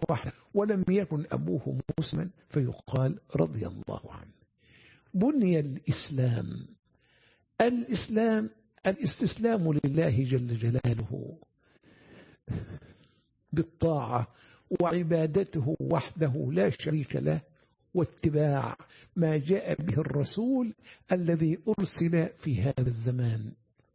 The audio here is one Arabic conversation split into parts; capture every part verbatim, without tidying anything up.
وحده ولم يكن أبوه مسلما فيقال رضي الله عنه. بني الإسلام الإسلام الاستسلام لله جل جلاله بالطاعة وعبادته وحده لا شريك له، واتباع ما جاء به الرسول الذي أرسل في هذا الزمان.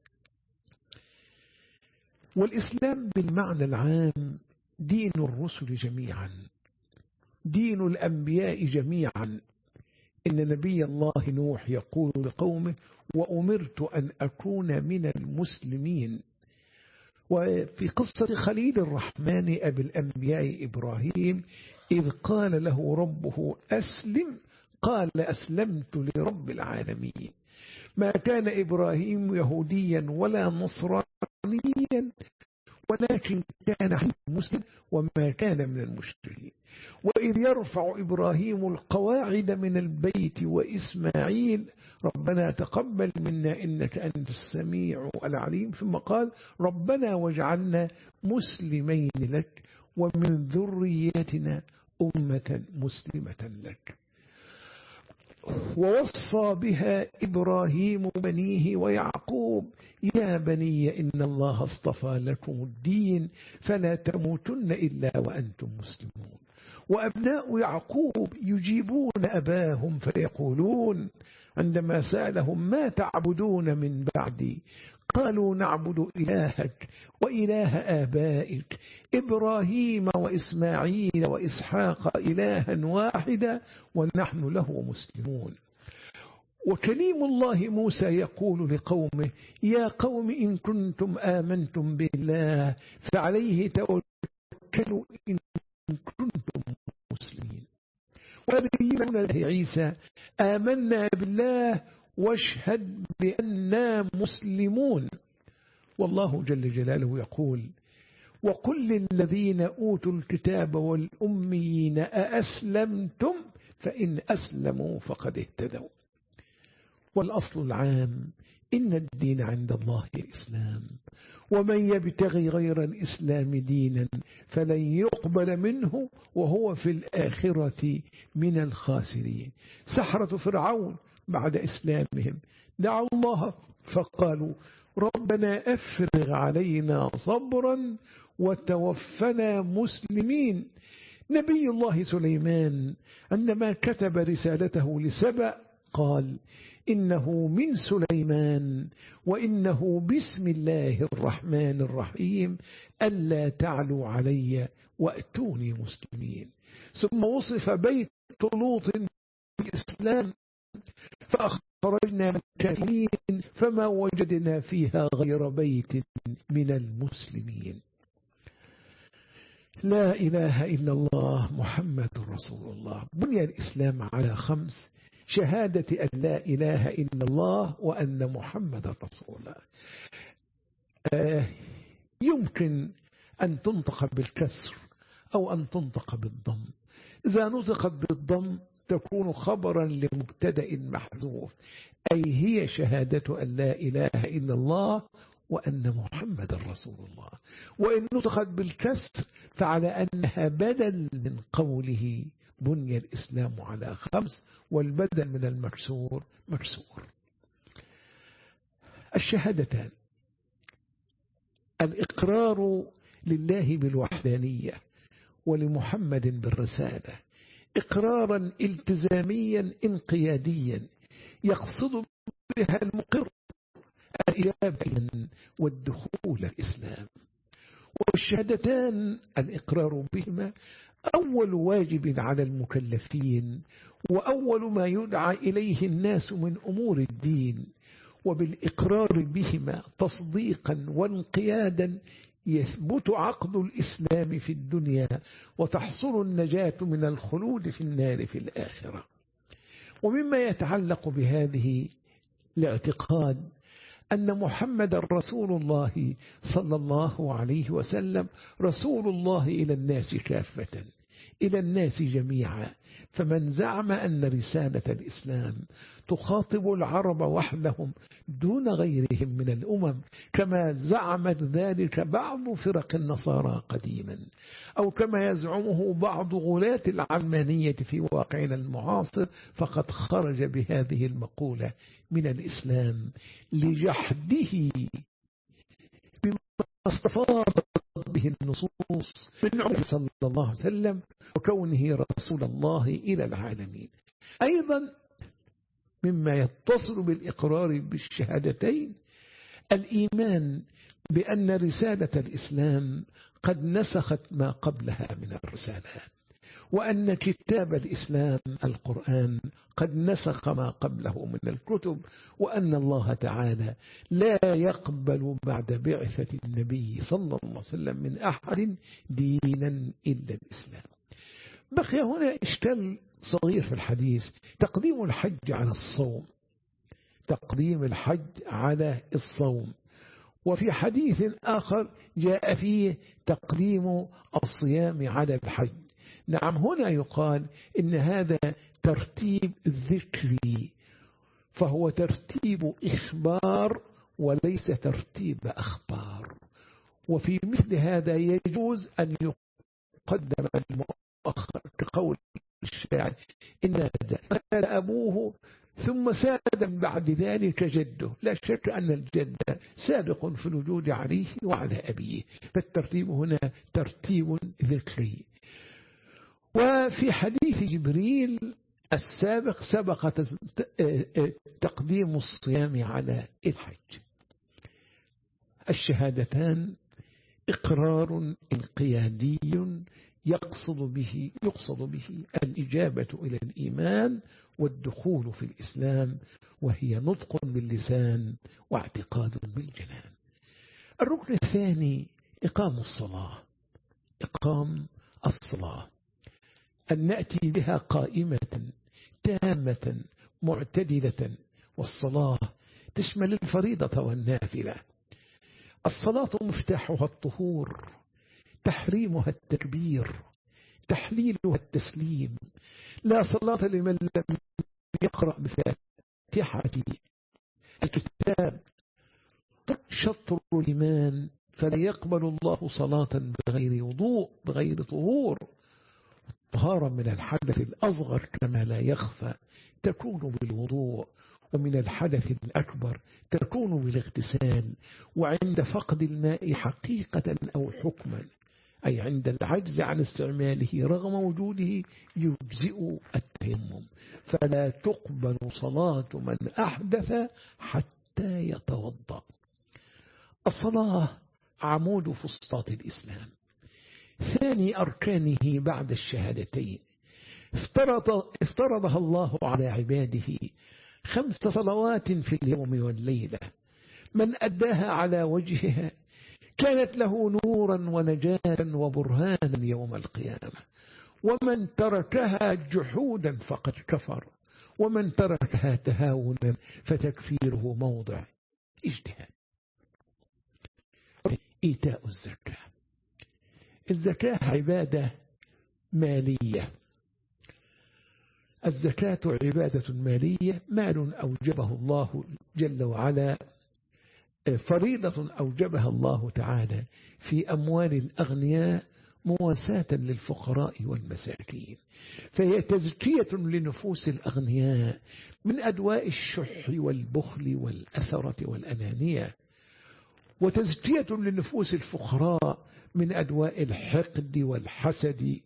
والإسلام بالمعنى العام دين الرسل جميعا، دين الأنبياء جميعا. إن نبي الله نوح يقول لقومه وأمرت أن أكون من المسلمين. وفي قصة خليل الرحمن أبي الأنبياء إبراهيم إذ قال له ربه أسلم قال أسلمت لرب العالمين. ما كان إبراهيم يهوديا ولا نصرانيا ولكن كان مسلم وما كان من المشركين. وإذ يرفع إبراهيم القواعد من البيت وإسماعيل ربنا تقبل منا إنك أنت السميع العليم، ثم قال ربنا واجعلنا مسلمين لك ومن ذريتنا أمة مسلمة لك. ووصى بها إبراهيم بنيه ويعقوب يا بني إن الله اصطفى لكم الدين فلا تموتن إلا وأنتم مسلمون. وأبناء يعقوب يجيبون أباهم فيقولون عندما سألهم ما تعبدون من بعدي قالوا نعبد إلهك وإله آبائك إبراهيم وإسماعيل وإسحاق إلها واحدا ونحن له مسلمون. وكليم الله موسى يقول لقومه يا قوم إن كنتم آمنتم بالله فعليه توكلوا إن كنتم مسلمين. ونبينا عيسى آمنا بالله واشهد بأننا مسلمون. والله جل جلاله يقول وقل للذين أوتوا الكتاب والأميين أأسلمتم فإن أسلموا فقد اهتدوا. والأصل العام إن الدين عند الله الإسلام ومن يبتغي غير الإسلام دينا فلن يقبل منه وهو في الآخرة من الخاسرين. سحرة فرعون بعد إسلامهم دعوا الله فقالوا ربنا أفرغ علينا صبرا وتوفنا مسلمين. نبي الله سليمان عندما كتب رسالته لسبأ قال إنه من سليمان وإنه بسم الله الرحمن الرحيم ألا تعلوا علي وأتوني مسلمين. ثم وصف بيت لوط بالإسلام فأخرجنا من الكافرين فما وجدنا فيها غير بيت من المسلمين. لا إله إلا الله محمد رسول الله. بني الإسلام على خمس: شهادة أن لا إله إلا الله وأن محمد رسول الله. آه يمكن أن تنطق بالكسر أو أن تنطق بالضم. إذا نطقت بالضم تكون خبرا لمبتدأ محذوف، أي هي شهادة أن لا إله إلا الله وأن محمد رسول الله. وإن نطقت بالكسر فعلى أنها بدل من قوله بني الإسلام على خمس، والبدل من المكسور مكسور. الشهادتان: الإقرار لله بالوحدانية ولمحمد بالرسالة إقرارا التزاميا انقياديا يقصد بها المقر الإجابة والدخول الإسلام. والشهادتان الإقرار بهما أول واجب على المكلفين وأول ما يدعى إليه الناس من أمور الدين. وبالإقرار بهما تصديقا وانقيادا يثبت عقد الإسلام في الدنيا وتحصل النجاة من الخلود في النار في الآخرة. ومما يتعلق بهذه الاعتقاد أن محمد رسول الله صلى الله عليه وسلم رسول الله إلى الناس كافة، إلى الناس جميعا. فمن زعم أن رسالة الإسلام تخاطب العرب وحدهم دون غيرهم من الأمم، كما زعمت ذلك بعض فرق النصارى قديما، أو كما يزعمه بعض غلاة العلمانية في واقعنا المعاصر، فقد خرج بهذه المقولة من الإسلام لجحده بما استفاضت به النصوص من عمره صلى الله عليه وسلم وكونه رسول الله إلى العالمين. أيضا مما يتصل بالإقرار بالشهادتين الإيمان بأن رسالة الإسلام قد نسخت ما قبلها من الرسالات، وأن كتاب الإسلام القرآن قد نسخ ما قبله من الكتب، وأن الله تعالى لا يقبل بعد بعثة النبي صلى الله عليه وسلم من أحد دينا إلا الإسلام. بقي هنا إشكال صغير في الحديث: تقديم الحج على الصوم، تقديم الحج على الصوم. وفي حديث آخر جاء فيه تقديم الصيام على الحج. نعم، هنا يقال إن هذا ترتيب ذكري، فهو ترتيب إخبار وليس ترتيب أخبار. وفي مثل هذا يجوز أن يقدم المؤخر، كقول الشاعر: إن قال أبوه ثم ساد بعد ذلك جده. لا شك أن الجد سابق في الوجود عليه وعلى أبيه، فالترتيب هنا ترتيب ذكري. وفي حديث جبريل السابق سبق تقديم الصيام على الحج. الشهادتان إقرار انقيادي يقصد به يقصد به الإجابة إلى الإيمان والدخول في الإسلام، وهي نطق باللسان واعتقاد بالجنان. الركن الثاني إقام الصلاة. إقام الصلاة أن نأتي بها قائمة تامة معتدلة، والصلاة تشمل الفريضة والنافلة. الصلاة مفتاحها الطهور، تحريمها التكبير، تحليلها التسليم. لا صلاة لمن لم يقرأ بفاتحة الكتاب. شطر الإيمان، فلا يقبل الله صلاة بغير وضوء بغير طهور. طهارة من الحدث الأصغر كما لا يخفى تكون بالوضوء، ومن الحدث الأكبر تكون بالاغتسال، وعند فقد الماء حقيقة أو حكما، أي عند العجز عن استعماله رغم وجوده يجزئ التيمم. فلا تقبل صلاة من أحدث حتى يتوضأ. الصلاة عمود فسطاط الإسلام، ثاني أركانه بعد الشهادتين. افترض افترضها الله على عباده خمس صلوات في اليوم والليلة. من أداها على وجهها كانت له نورا ونجاة وبرهانا يوم القيامة، ومن تركها جحودا فقد كفر، ومن تركها تهاونا فتكفيره موضع اجتهاد. إيتاء الزكاة. الزكاة عبادة مالية. الزكاة عبادة مالية، مال أوجبه الله جل وعلا، فريضة أوجبها الله تعالى في أموال الأغنياء مواساة للفقراء والمساكين، فهي تزكية لنفوس الأغنياء من أدواء الشح والبخل والأثرة والأنانية، وتزكية لنفوس الفقراء من أدواء الحقد والحسد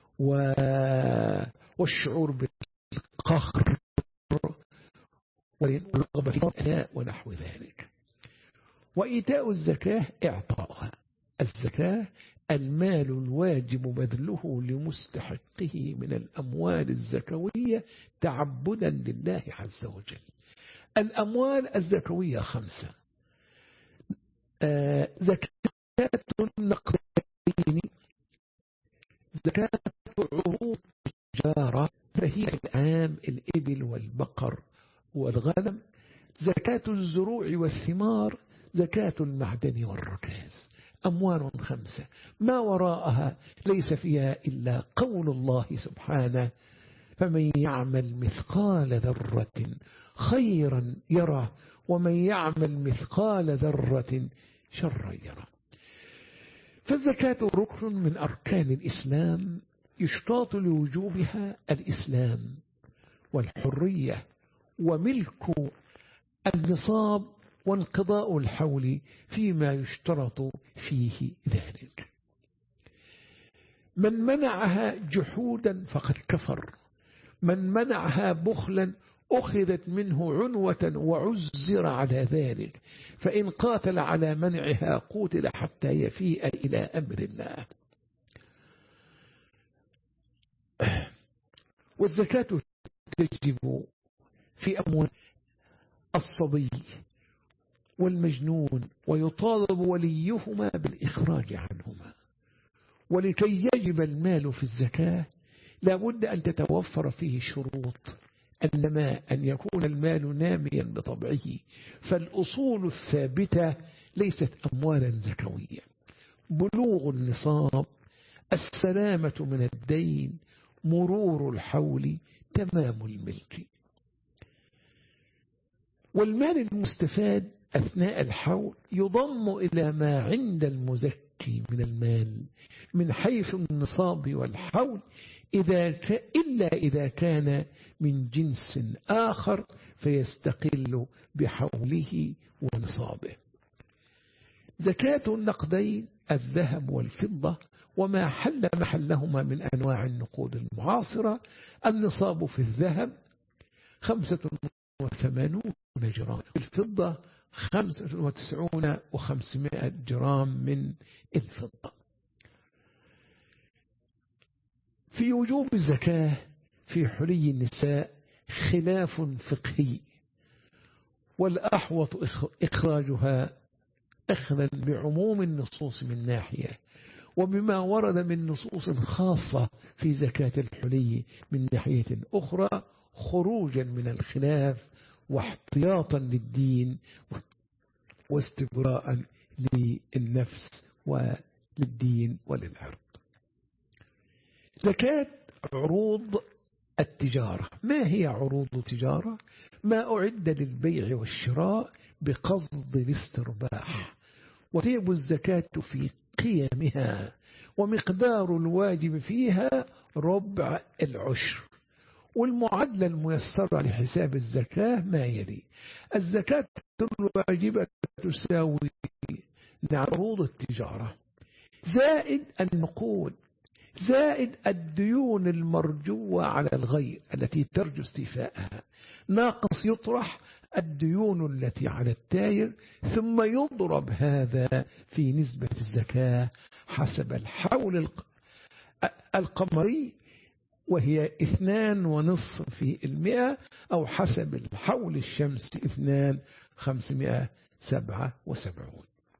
والشعور بالقهر والرغبة في الأداء ونحو ذلك. وإيتاء الزكاة إعطاؤها. الزكاة المال الواجب بذله لمستحقه من الأموال الزكوية تعبدا لله عز وجل. الأموال الزكوية خمسة: آه زكاة النقدين، زكاة عروض التجارة فهي الأنعام الإبل والبقر والغنم، زكاة الزروع والثمار، زكاة المعدن والركاز. أموال خمسة ما وراءها ليس فيها إلا قول الله سبحانه: فمن يعمل مثقال ذرة خيرا يره ومن يعمل مثقال ذرة شرا يره. فالزكاة ركن من أركان الإسلام يشتاط لوجوبها الإسلام والحرية وملك النصاب وانقضاء الحول فيما يشترط فيه ذلك. من منعها جحودا فقد كفر، من منعها بخلا أخذت منه عنوة وعزر على ذلك، فإن قاتل على منعها قتل حتى يفيء إلى أمر الله. والزكاة تجب في أموال الصبي والمجنون ويطالب وليهما بالإخراج عنهما. ولكي يجب المال في الزكاة لا بد أن تتوفر فيه شروط النماء، أن يكون المال ناميا بطبعه، فالأصول الثابتة ليست أموالا زكوية: بلوغ النصاب، السلامة من الدين، مرور الحول، تمام الملك. والمال المستفاد أثناء الحول يضم إلى ما عند المزكي من المال من حيث النصاب والحول إذا ك... إلا إذا كان من جنس آخر فيستقل بحوله ونصابه. زكاة النقدين الذهب والفضة وما حل محلهما من أنواع النقود المعاصرة: النصاب في الذهب خمسة وثمانون جرام، الفضة خمسة وتسعون وخمسمائة جرام من الفضة. في وجوب الزكاة في حلي النساء خلاف فقهي، والأحوط إخراجها أخذا بعموم النصوص من ناحية، وبما ورد من نصوص خاصة في زكاة الحلي من ناحية أخرى، خروجا من الخلاف واحتياطا للدين واستبراء للنفس وللدين وللعرض. زكاة عروض التجارة. ما هي عروض التجارة؟ ما أعد للبيع والشراء بقصد الاسترباح، وتجب الزكاة في قيمها، ومقدار الواجب فيها ربع العشر. والمعادلة الميسرة لحساب الزكاة ما يلي: الزكاة الواجبة تساوي عروض التجارة زائد النقود زائد الديون المرجوة على الغير التي ترجو استيفائها، ناقص يطرح الديون التي على التاجر، ثم يضرب هذا في نسبة الزكاة حسب الحول القمري وهي اثنان ونصف في المئة، أو حسب الحول الشمسي اثنان خمسمائة سبعة وسبعون.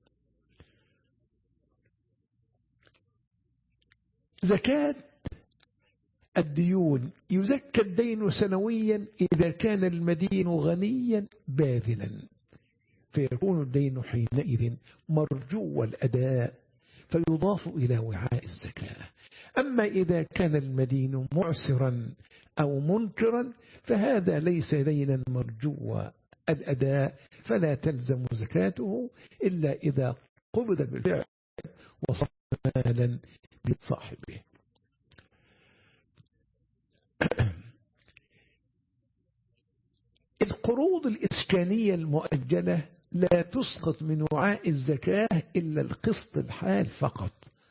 زكاة الديون: يزكى الدين سنويا إذا كان المدين غنيا باذلا، فيكون الدين حينئذ مرجو الأداء فيضاف إلى وعاء الزكاة. أما إذا كان المدين معسرا أو منكرا فهذا ليس دينا مرجو الأداء، فلا تلزم زكاته إلا إذا قبض بالفعل وصار مالا لصاحبه. القروض الإسكانية المؤجلة لا تسقط من وعاء الزكاة إلا القسط الحال فقط.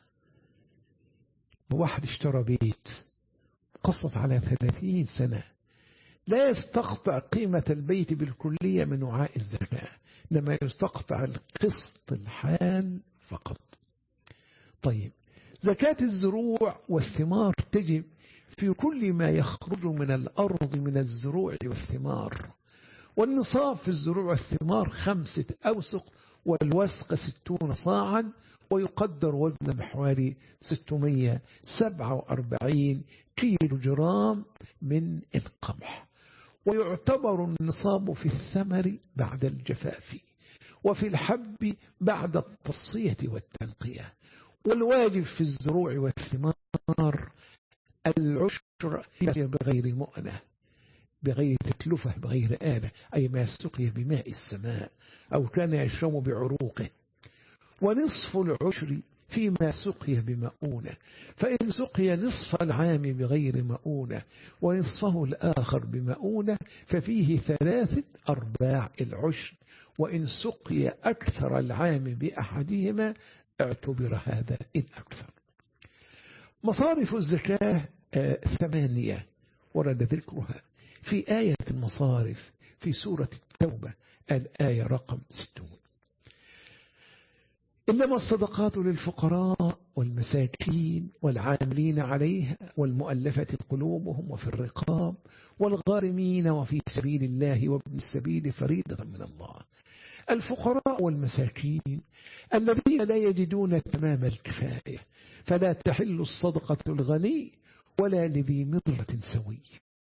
واحد اشترى بيت قسط على ثلاثين سنة، لا يستقطع قيمة البيت بالكلية من وعاء الزكاة، إنما يستقطع القسط الحال فقط. طيب، زكاة الزروع والثمار تجب في كل ما يخرج من الأرض من الزروع والثمار، والنصاب في الزروع والثمار خمسة أوسق، والوسق ستون صاعا، ويقدر وزن بحوالي ستمائة وسبعة وأربعين كيلو جرام من القمح. ويعتبر النصاب في الثمر بعد الجفاف، وفي الحب بعد التصفية والتنقية. والواجب في الزروع والثمار العشر بغير مؤنة، بغير تكلفة، بغير آلة، أي ما سقي بماء السماء أو كان يشرب بعروقه. ونصف العشر فيما سقي بمؤونة، فإن سقي نصف العام بغير مؤونة ونصفه الآخر بمؤونة ففيه ثلاثة أرباع العشر، وإن سقي أكثر العام بأحدهما اعتبر هذا إن أكثر. مصارف الزكاة آه ثمانية ورد ذكرها في آية المصارف في سورة التوبة الآية رقم ستون. إنما الصدقات للفقراء والمساكين والعاملين عليها والمؤلفة قلوبهم وفي الرقاب والغارمين وفي سبيل الله وابن السبيل فريضة من الله. الفقراء والمساكين الذين لا يجدون تمام الكفاية، فلا تحل الصدقة الغني ولا لذي مرة سوي.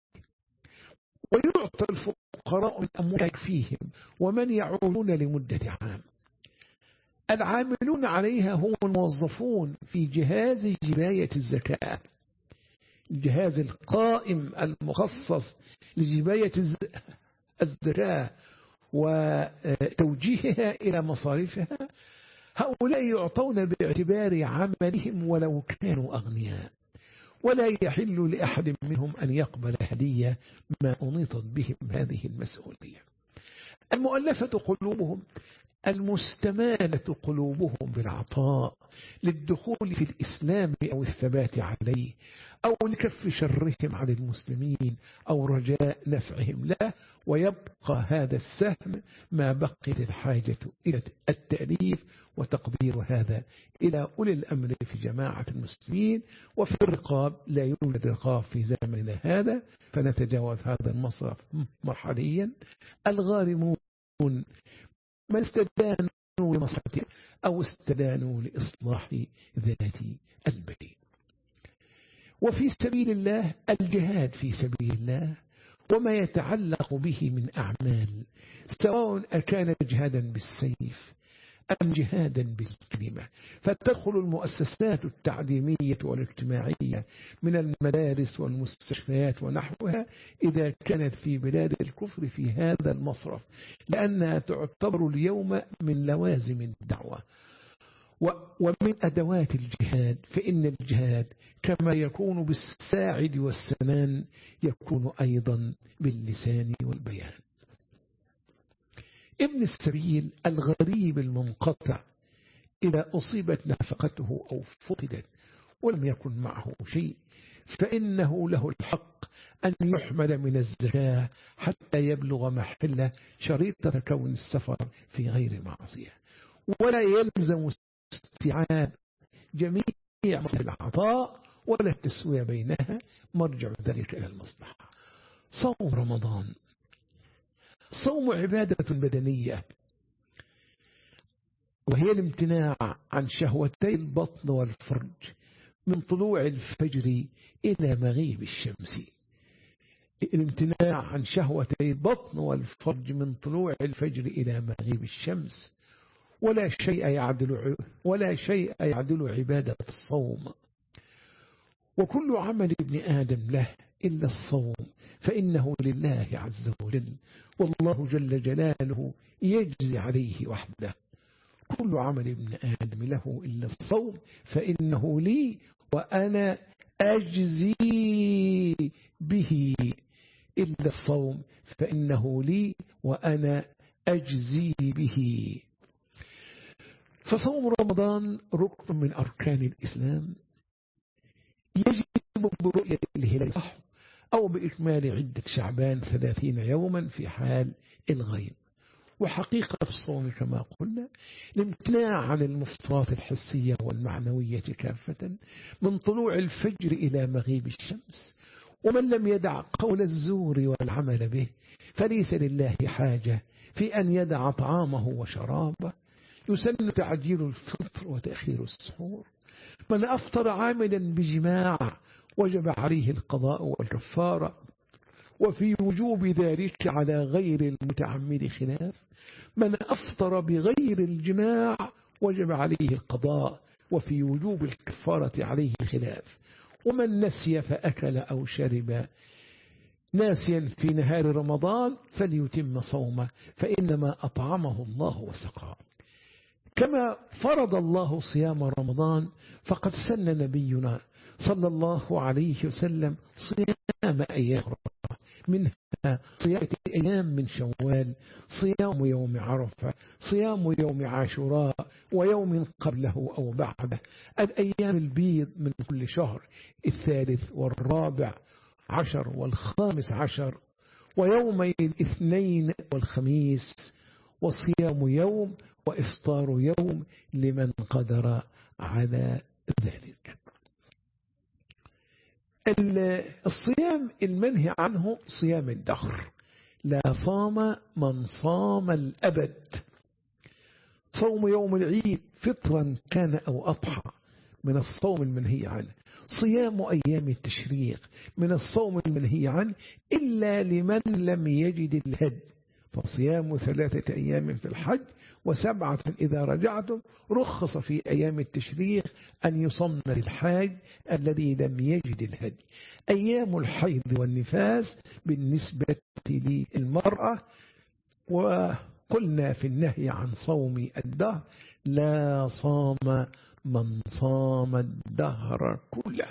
ويعطى الفقراء من أموال فيهم ومن يعولون لمدة عام. العاملون عليها هم الموظفون في جهاز جباية الزكاة، الجهاز القائم المخصص لجباية الزكاة وتوجيهها إلى مصارفها. هؤلاء يعطون باعتبار عملهم ولو كانوا أغنياء، ولا يحل لأحد منهم أن يقبل هدية ما أنيطت بهم هذه المسؤولية. المؤلفة قلوبهم المستمالة قلوبهم بالعطاء للدخول في الإسلام أو الثبات عليه أو لكف شرهم عن المسلمين أو رجاء نفعهم له، ويبقى هذا السهم ما بقيت الحاجة إلى التأليف وتقدير هذا إلى أولي الأمر في جماعة المسلمين. وفي الرقاب لا يوجد رقاب في زمننا هذا، فنتجاوز هذا المصرف مرحليا. الغارمون من استدانوا لمصلحتهم أو استدانوا لإصلاح ذات البين. وفي سبيل الله الجهاد في سبيل الله وما يتعلق به من أعمال، سواء أكان جهادا بالسيف أم جهادا بالكلمة، فتدخل المؤسسات التعليمية والاجتماعية من المدارس والمستشفيات ونحوها إذا كانت في بلاد الكفر في هذا المصرف، لأنها تعتبر اليوم من لوازم الدعوة ومن أدوات الجهاد. فإن الجهاد كما يكون بالساعد والسنان يكون أيضا باللسان والبيان. ابن السبيل الغريب المنقطع إذا أصيبت نفقته أو فقدت ولم يكن معه شيء فإنه له الحق أن يحمل من الزكاة حتى يبلغ محل شريطة كون السفر في غير معصية، ولا يلزم استيعاب جميع العطاء ولا التسوية بينها، مرجع ذلك إلى المصلحة. صوم رمضان صوم عبادة بدنية، وهي الامتناع عن شهوتي البطن والفرج من طلوع الفجر إلى مغيب الشمس. الامتناع عن شهوتي البطن والفرج من طلوع الفجر إلى مغيب الشمس، ولا شيء يعدل ولا شيء يعدل عبادة الصوم. وكل عمل ابن آدم له إلا الصوم، فإنه لله عز وجل، والله جل جلاله يجزي عليه وحده. كل عمل ابن آدم له إلا الصوم فإنه لي وأنا أجزي به. إلا الصوم فإنه لي وأنا أجزي به. فصوم رمضان ركن من أركان الإسلام، يجب برؤية الهلال صح أو بإكمال عدة شعبان ثلاثين يوما في حال الغيب. وحقيقة الصوم كما قلنا الامتناع عن المفطرات الحسية والمعنوية كافة من طلوع الفجر إلى مغيب الشمس. ومن لم يدع قول الزور والعمل به فليس لله حاجة في أن يدع طعامه وشرابه. يسن تعجيل الفطر وتأخير السحور. من أفطر عاملا بجماع وجب عليه القضاء والكفارة، وفي وجوب ذلك على غير المتعمد خلاف. من أفطر بغير الجماع وجب عليه القضاء، وفي وجوب الكفارة عليه خلاف. ومن نسي فأكل أو شرب ناسيا في نهار رمضان فليتم صومه، فإنما أطعمه الله وسقاه. كما فرض الله صيام رمضان، فقد سن نبينا صلى الله عليه وسلم صيام أيام منها صيام أيام من شوال، صيام يوم عرفة، صيام يوم عاشوراء، ويوم قبله أو بعده، الأيام البيض من كل شهر، الثالث والرابع عشر والخامس عشر، ويومي الاثنين والخميس، وصيام يوم وإفطار يوم لمن قدر على ذلك. الصيام المنهي عنه صيام الدهر، لا صام من صام الأبد. صوم يوم العيد فطرا كان أو أضحى من الصوم المنهي عنه. صيام أيام التشريق من الصوم المنهي عنه إلا لمن لم يجد الهدي، فصيام ثلاثة أيام في الحج وسبعة إذا رجعتم. رخص في أيام التشريق أن يصمن للحاج الذي لم يجد الهدي. أيام الحيض والنفاس بالنسبة للمرأة، وقلنا في النهي عن صوم الدهر لا صام من صام الدهر كله.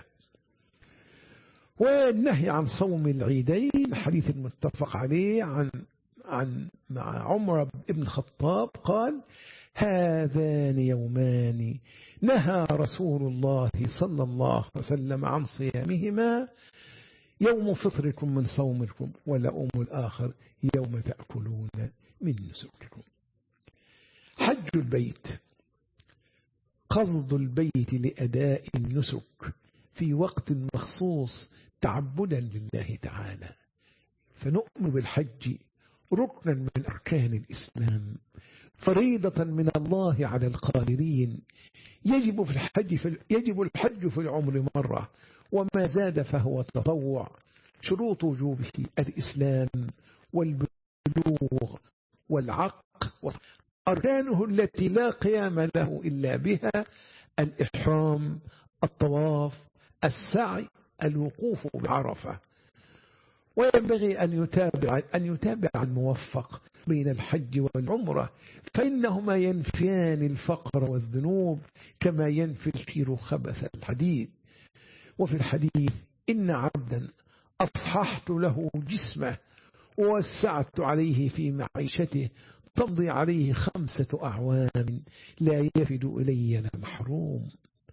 والنهي عن صوم العيدين حديث المتفق عليه عن عن مع عمر بن الخطاب قال: هذان يومان نهى رسول الله صلى الله عليه وسلم عن صيامهما، يوم فطركم من صومكم، ولأم الآخر يوم تأكلون من نسككم. حج البيت قصد البيت لأداء النسك في وقت مخصوص تعبدا لله تعالى، فنؤمن بالحج ركنا من أركان الإسلام، فريضة من الله على القادرين. يجب في الحج في يجب الحج في العمر مرة، وما زاد فهو تطوع. شروط وجوبه الإسلام والبلوغ والعقل، أركانه التي لا قيام له إلا بها: الإحرام، الطواف، السعي، الوقوف بعرفة. وينبغي أن يتابع أن يتابع الموفق بين الحج والعمرة، فإنهما ينفيان الفقر والذنوب كما ينفي الكير خبث الحديد. وفي الحديث: إن عبدا أصححت له جسمه ووسعت عليه في معيشته تمضي عليه خمسة أعوام لا يفد إلي المحروم.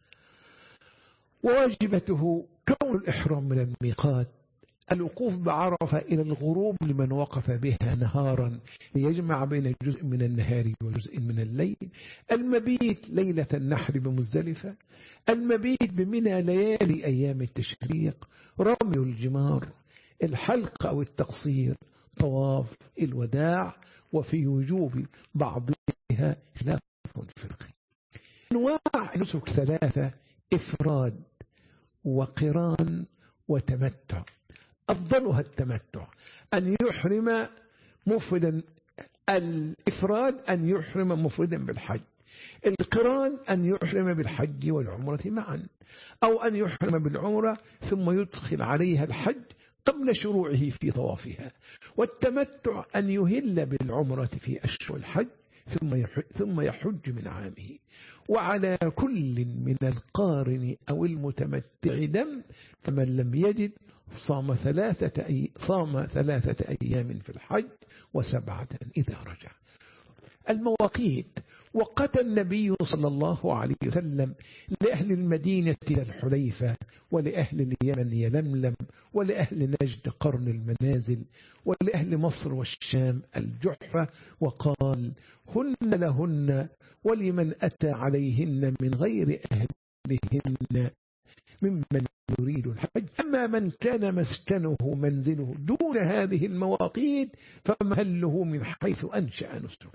وواجبته كون الإحرام من الميقات، الوقوف بعرفة إلى الغروب لمن وقف بها نهارا ليجمع بين جزء من النهار وجزء من الليل، المبيت ليلة النحر بمزدلفة، المبيت بمنى ليالي أيام التشريق، رمي الجمار، الحلق أو التقصير، طواف الوداع. وفي وجوب بعضها خلاف فقهي. أنواع النسك ثلاثة: إفراد وقران وتمتع. أفضلها التمتع، أن يحرم مفردا. الإفراد أن يحرم مفردا بالحج، القران أن يحرم بالحج والعمرة معا، أو أن يحرم بالعمرة ثم يدخل عليها الحج قبل شروعه في طوافها. والتمتع أن يهل بالعمرة في أشهر الحج ثم يحج من عامه. وعلى كل من القارن أو المتمتع دم، فمن لم يجد صام ثلاثة, أي... صام ثلاثة أيام في الحج وسبعة إذا رجع. المواقيت: وقت النبي صلى الله عليه وسلم لأهل المدينة الحليفة، ولأهل اليمن يلملم، ولأهل نجد قرن المنازل، ولأهل مصر والشام الجحفة، وقال: هن لهن ولمن أتى عليهن من غير أهلهن ممن يريد الحج. أما من كان مسكنه منزله دون هذه المواقيت فمهله من حيث أنشأ نسكه.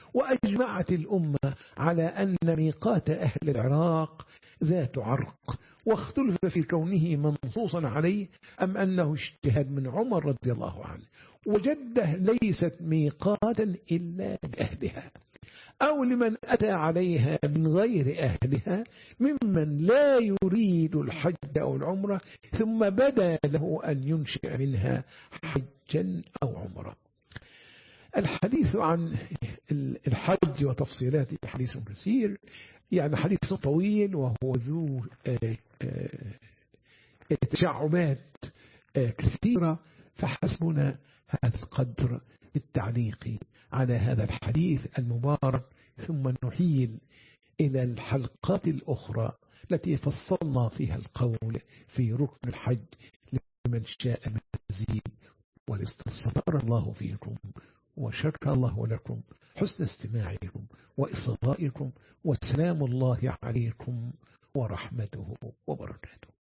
وأجمعت الأمة على أن ميقات أهل العراق ذات عرق، واختلف في كونه منصوصا عليه أم أنه اجتهاد من عمر رضي الله عنه. وجدة ليست ميقاتا إلا لأهلها أو لمن أتى عليها من غير أهلها ممن لا يريد الحج أو العمرة ثم بدا له أن ينشئ منها حجا أو عمرة. الحديث عن الحج وتفصيلاته حديث كثير، يعني حديث طويل وهو ذو تشعبات كثيرة، فحسبنا هذا القدر التعليق على هذا الحديث المبارك، ثم نحيل إلى الحلقات الأخرى التي فصلنا فيها القول في ركن الحج لمن شاء المزيد والاستفسار. الله فيكم وشكر الله لكم حسن استماعكم وإصغائكم، والسلام الله عليكم ورحمته وبركاته.